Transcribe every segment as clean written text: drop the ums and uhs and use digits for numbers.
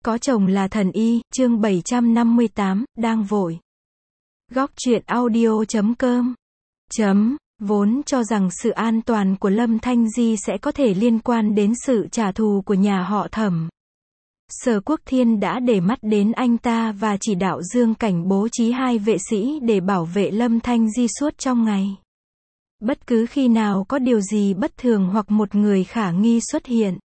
Có chồng là thần y, chương 758, đang vội. Góc truyện audio.com. Vốn cho rằng sự an toàn của Lâm Thanh Di sẽ có thể liên quan đến sự trả thù của nhà họ Thẩm. Sở Quốc Thiên đã để mắt đến anh ta và chỉ đạo Dương Cảnh bố trí 2 vệ sĩ để bảo vệ Lâm Thanh Di suốt trong ngày. Bất cứ khi nào có điều gì bất thường hoặc một người khả nghi xuất hiện,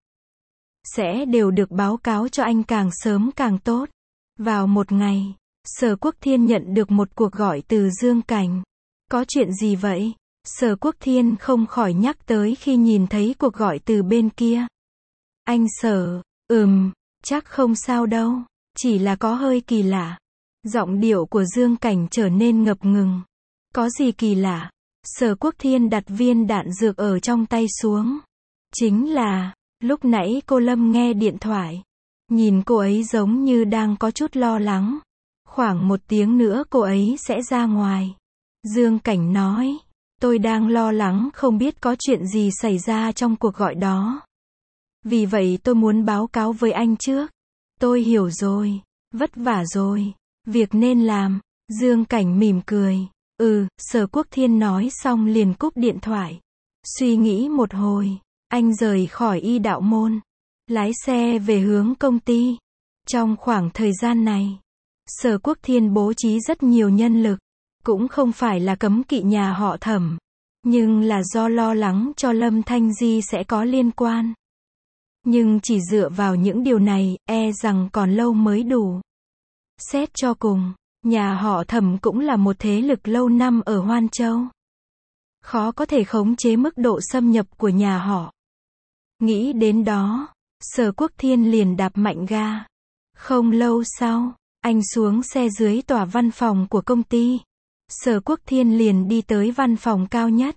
sẽ đều được báo cáo cho anh càng sớm càng tốt. Vào một ngày, Sở Quốc Thiên nhận được một cuộc gọi từ Dương Cảnh. Có chuyện gì vậy? Sở Quốc Thiên không khỏi nhắc tới khi nhìn thấy cuộc gọi từ bên kia. Anh Sở, chắc không sao đâu, chỉ là có hơi kỳ lạ. Giọng điệu của Dương Cảnh trở nên ngập ngừng. Có gì kỳ lạ? Sở Quốc Thiên đặt viên đạn dược ở trong tay xuống. Chính là, lúc nãy cô Lâm nghe điện thoại. Nhìn cô ấy giống như đang có chút lo lắng. Khoảng 1 tiếng nữa cô ấy sẽ ra ngoài. Dương Cảnh nói, tôi đang lo lắng không biết có chuyện gì xảy ra trong cuộc gọi đó. Vì vậy tôi muốn báo cáo với anh trước. Tôi hiểu rồi, vất vả rồi, việc nên làm. Dương Cảnh mỉm cười. Sở Quốc Thiên nói xong liền cúp điện thoại. Suy nghĩ một hồi, anh rời khỏi Y Đạo Môn, lái xe về hướng công ty. Trong khoảng thời gian này, Sở Quốc Thiên bố trí rất nhiều nhân lực, cũng không phải là cấm kỵ nhà họ Thẩm, nhưng là do lo lắng cho Lâm Thanh Di sẽ có liên quan. Nhưng chỉ dựa vào những điều này, e rằng còn lâu mới đủ. Xét cho cùng, nhà họ Thẩm cũng là một thế lực lâu năm ở Hoan Châu. Khó có thể khống chế mức độ xâm nhập của nhà họ. Nghĩ đến đó, Sở Quốc Thiên liền đạp mạnh ga. Không lâu sau, anh xuống xe dưới tòa văn phòng của công ty. Sở Quốc Thiên liền đi tới văn phòng cao nhất.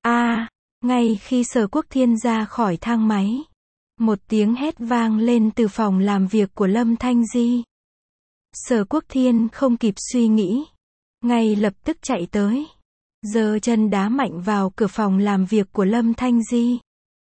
Ngay khi Sở Quốc Thiên ra khỏi thang máy, một tiếng hét vang lên từ phòng làm việc của Lâm Thanh Di. Sở Quốc Thiên không kịp suy nghĩ, ngay lập tức chạy tới, giơ chân đá mạnh vào cửa phòng làm việc của Lâm Thanh Di.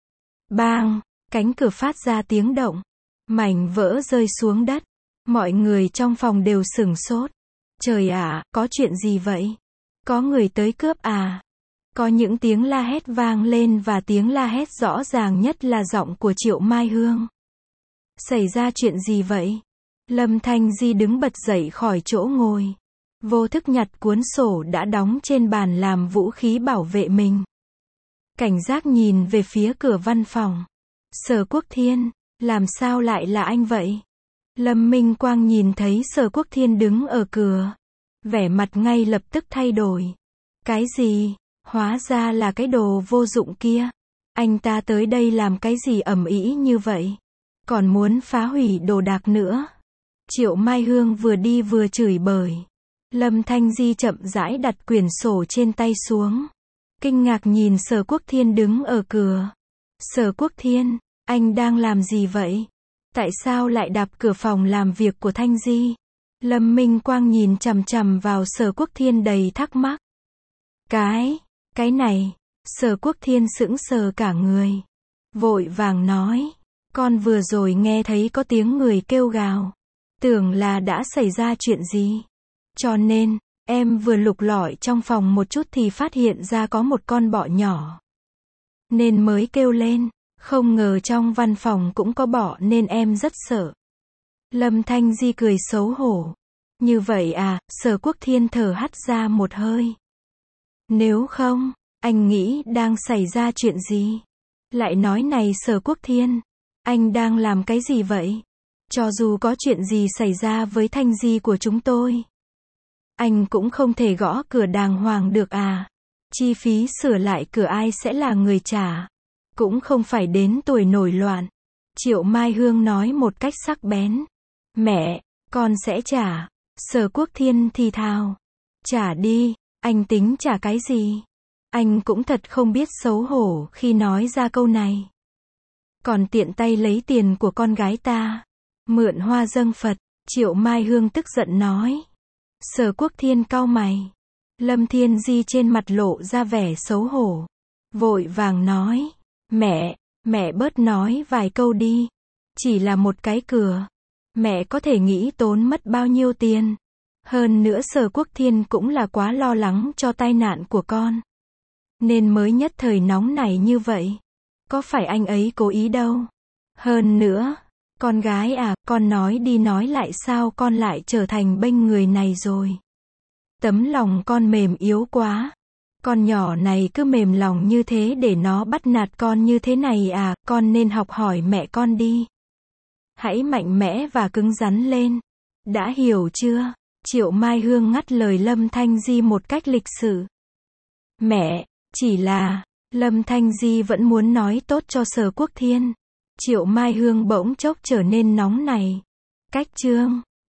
Bang, cánh cửa phát ra tiếng động, mảnh vỡ rơi xuống đất. Mọi người trong phòng đều sửng sốt. Trời ạ, có chuyện gì vậy? Có người tới cướp à? Có những tiếng la hét vang lên và tiếng la hét rõ ràng nhất là giọng của Triệu Mai Hương. Xảy ra chuyện gì vậy? Lâm Thanh Di đứng bật dậy khỏi chỗ ngồi, vô thức nhặt cuốn sổ đã đóng trên bàn làm vũ khí bảo vệ mình. Cảnh giác nhìn về phía cửa văn phòng. Sở Quốc Thiên, làm sao lại là anh vậy? Lâm Minh Quang nhìn thấy Sở Quốc Thiên đứng ở cửa, vẻ mặt ngay lập tức thay đổi. Cái gì? Hóa ra là cái đồ vô dụng kia. Anh ta tới đây làm cái gì ầm ĩ như vậy? Còn muốn phá hủy đồ đạc nữa. Triệu Mai Hương vừa đi vừa chửi bới. Lâm Thanh Di chậm rãi đặt quyển sổ trên tay xuống, kinh ngạc nhìn Sở Quốc Thiên đứng ở cửa. Sở Quốc Thiên, anh đang làm gì vậy? Tại sao lại đạp cửa phòng làm việc của Thanh Di? Lâm Minh Quang nhìn chằm chằm vào Sở Quốc Thiên đầy thắc mắc. Cái này, Sở Quốc Thiên sững sờ cả người. Vội vàng nói, con vừa rồi nghe thấy có tiếng người kêu gào. Tưởng là đã xảy ra chuyện gì. Cho nên, em vừa lục lọi trong phòng một chút thì phát hiện ra có một con bọ nhỏ. Nên mới kêu lên, không ngờ trong văn phòng cũng có bọ nên em rất sợ. Lâm Thanh Di cười xấu hổ. Như vậy à? Sở Quốc Thiên thở hắt ra một hơi. Nếu không, anh nghĩ đang xảy ra chuyện gì? Lại nói này Sở Quốc Thiên, anh đang làm cái gì vậy? Cho dù có chuyện gì xảy ra với Thanh Di của chúng tôi, anh cũng không thể gõ cửa đàng hoàng được à? Chi phí sửa lại cửa ai sẽ là người trả? Cũng không phải đến tuổi nổi loạn. Triệu Mai Hương nói một cách sắc bén. Mẹ, con sẽ trả. Sở Quốc Thiên thì thào. Trả đi, anh tính trả cái gì? Anh cũng thật không biết xấu hổ khi nói ra câu này. Còn tiện tay lấy tiền của con gái ta. Mượn hoa dâng Phật, Triệu Mai Hương tức giận nói. Sở Quốc Thiên cau mày. Lâm Thiên Di trên mặt lộ ra vẻ xấu hổ. Vội vàng nói. Mẹ bớt nói vài câu đi. Chỉ là một cái cửa. Mẹ có thể nghĩ tốn mất bao nhiêu tiền. Hơn nữa Sở Quốc Thiên cũng là quá lo lắng cho tai nạn của con. Nên mới nhất thời nóng nảy như vậy. Có phải anh ấy cố ý đâu. Hơn nữa, con gái à, con nói đi nói lại sao con lại trở thành bênh người này rồi. Tấm lòng con mềm yếu quá. Con nhỏ này cứ mềm lòng như thế để nó bắt nạt con như thế này à, con nên học hỏi mẹ con đi. Hãy mạnh mẽ và cứng rắn lên. Đã hiểu chưa? Triệu Mai Hương ngắt lời Lâm Thanh Di một cách lịch sự. Mẹ, chỉ là, Lâm Thanh Di vẫn muốn nói tốt cho Sở Quốc Thiên. Triệu Mai Hương bỗng chốc trở nên nóng này. Cách chương